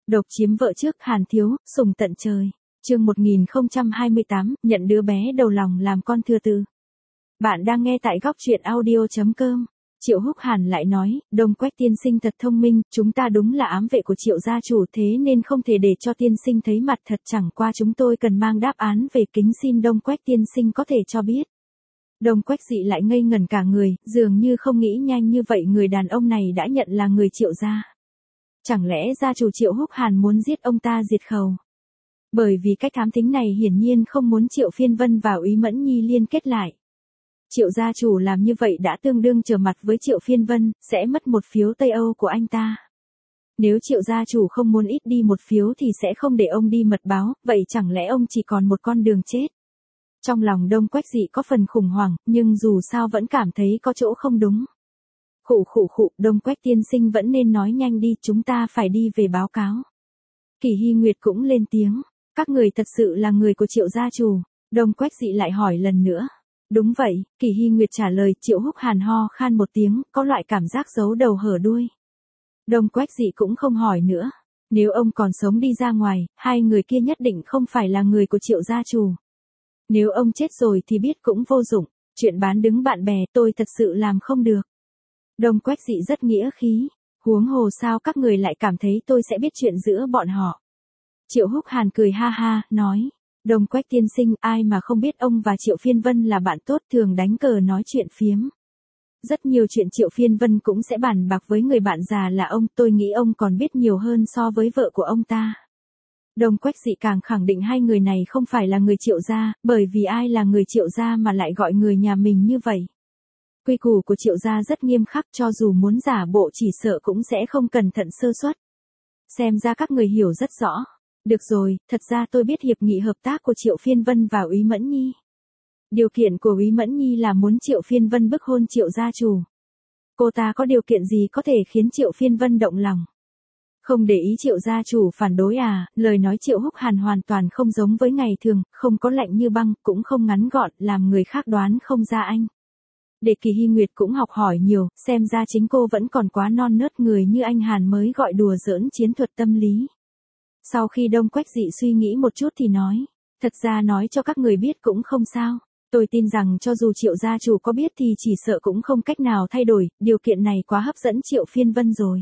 Độc chiếm vợ trước Hàn Thiếu, sủng tận trời. Chương 1028, nhận đứa bé đầu lòng làm con thừa tự. Bạn đang nghe tại góc truyện audio.com. Triệu Húc Hàn lại nói, Đông Quách tiên sinh thật thông minh, chúng ta đúng là ám vệ của Triệu gia chủ, thế nên không thể để cho tiên sinh thấy mặt thật, chẳng qua chúng tôi cần mang đáp án về, kính xin Đông Quách tiên sinh có thể cho biết. Đông Quách Dị lại ngây ngẩn cả người, dường như không nghĩ nhanh như vậy người đàn ông này đã nhận là người Triệu gia. Chẳng lẽ gia chủ Triệu Húc Hàn muốn giết ông ta diệt khẩu? Bởi vì cách thám thính này hiển nhiên không muốn Triệu Phiên Vân và Úy Mẫn Nhi liên kết lại. Triệu gia chủ làm như vậy đã tương đương trở mặt với Triệu Phiên Vân, sẽ mất một phiếu Tây Âu của anh ta. Nếu Triệu gia chủ không muốn ít đi một phiếu thì sẽ không để ông đi mật báo, vậy chẳng lẽ ông chỉ còn một con đường chết? Trong lòng Đông Quách Dị có phần khủng hoảng, nhưng dù sao vẫn cảm thấy có chỗ không đúng. Khụ, Đông Quách tiên sinh vẫn nên nói nhanh đi, chúng ta phải đi về báo cáo. Kỳ Hy Nguyệt cũng lên tiếng, các người thật sự là người của Triệu gia chủ. Đông Quách Dị lại hỏi lần nữa. Đúng vậy, Kỳ Hy Nguyệt trả lời. Triệu Húc Hàn ho khan một tiếng, có loại cảm giác giấu đầu hở đuôi. Đông Quách Dị cũng không hỏi nữa. Nếu ông còn sống đi ra ngoài, hai người kia nhất định không phải là người của Triệu gia chủ. Nếu ông chết rồi thì biết cũng vô dụng, chuyện bán đứng bạn bè tôi thật sự làm không được. Đông Quách Dị rất nghĩa khí, huống hồ sao các người lại cảm thấy tôi sẽ biết chuyện giữa bọn họ. Triệu Húc Hàn cười ha ha, nói, Đông Quách tiên sinh, ai mà không biết ông và Triệu Phiên Vân là bạn tốt, thường đánh cờ nói chuyện phiếm. Rất nhiều chuyện Triệu Phiên Vân cũng sẽ bàn bạc với người bạn già là ông, tôi nghĩ ông còn biết nhiều hơn so với vợ của ông ta. Đông Quách Dị càng khẳng định hai người này không phải là người Triệu gia, bởi vì ai là người Triệu gia mà lại gọi người nhà mình như vậy. Quy củ của Triệu gia rất nghiêm khắc, cho dù muốn giả bộ chỉ sợ cũng sẽ không cẩn thận sơ suất. Xem ra các người hiểu rất rõ. Được rồi, thật ra tôi biết hiệp nghị hợp tác của Triệu Phiên Vân và Úy Mẫn Nhi. Điều kiện của Úy Mẫn Nhi là muốn Triệu Phiên Vân bức hôn Triệu gia chủ. Cô ta có điều kiện gì có thể khiến Triệu Phiên Vân động lòng? Không để ý Triệu gia chủ phản đối à? Lời nói Triệu Húc Hàn hoàn toàn không giống với ngày thường, không có lạnh như băng, cũng không ngắn gọn, làm người khác đoán không ra anh. Để Kỳ Hy Nguyệt cũng học hỏi nhiều, xem ra chính cô vẫn còn quá non nớt, người như anh Hàn mới gọi đùa giỡn chiến thuật tâm lý. Sau khi Đông Quách Dị suy nghĩ một chút thì nói, thật ra nói cho các người biết cũng không sao. Tôi tin rằng cho dù Triệu gia chủ có biết thì chỉ sợ cũng không cách nào thay đổi, điều kiện này quá hấp dẫn Triệu Phiên Vân rồi.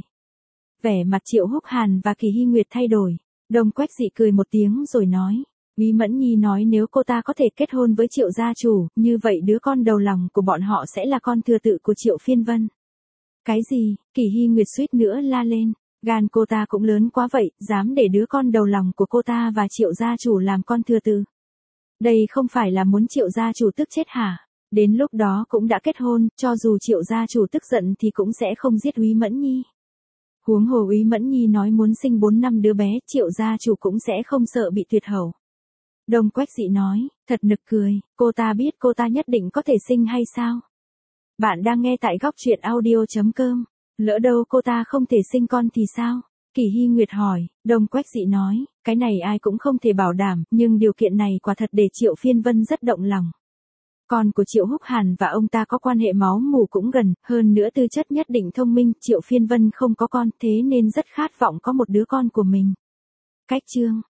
Vẻ mặt Triệu Húc Hàn và Kỳ Hy Nguyệt thay đổi. Đông Quách Dị cười một tiếng rồi nói, Úy Mẫn Nhi nói nếu cô ta có thể kết hôn với Triệu gia chủ, như vậy đứa con đầu lòng của bọn họ sẽ là con thừa tự của Triệu Phiên Vân. Cái gì? Kỳ Hy Nguyệt suýt nữa la lên. Gan cô ta cũng lớn quá vậy, dám để đứa con đầu lòng của cô ta và Triệu gia chủ làm con thừa tự. Đây không phải là muốn Triệu gia chủ tức chết hả? Đến lúc đó cũng đã kết hôn, cho dù Triệu gia chủ tức giận thì cũng sẽ không giết Úy Mẫn Nhi. Huống hồ Úy Mẫn Nhi nói muốn sinh 4 năm đứa bé, Triệu gia chủ cũng sẽ không sợ bị tuyệt hậu. Đông Quách Dị nói, thật nực cười, cô ta biết cô ta nhất định có thể sinh hay sao? Bạn đang nghe tại góc truyện audio.com. Lỡ đâu cô ta không thể sinh con thì sao? Kỳ Hy Nguyệt hỏi. Đông Quách Dị nói, cái này ai cũng không thể bảo đảm, nhưng điều kiện này quả thật để Triệu Phiên Vân rất động lòng. Con của Triệu Húc Hàn và ông ta có quan hệ máu mủ cũng gần, hơn nữa tư chất nhất định thông minh, Triệu Phiên Vân không có con, thế nên rất khát vọng có một đứa con của mình. Cách chương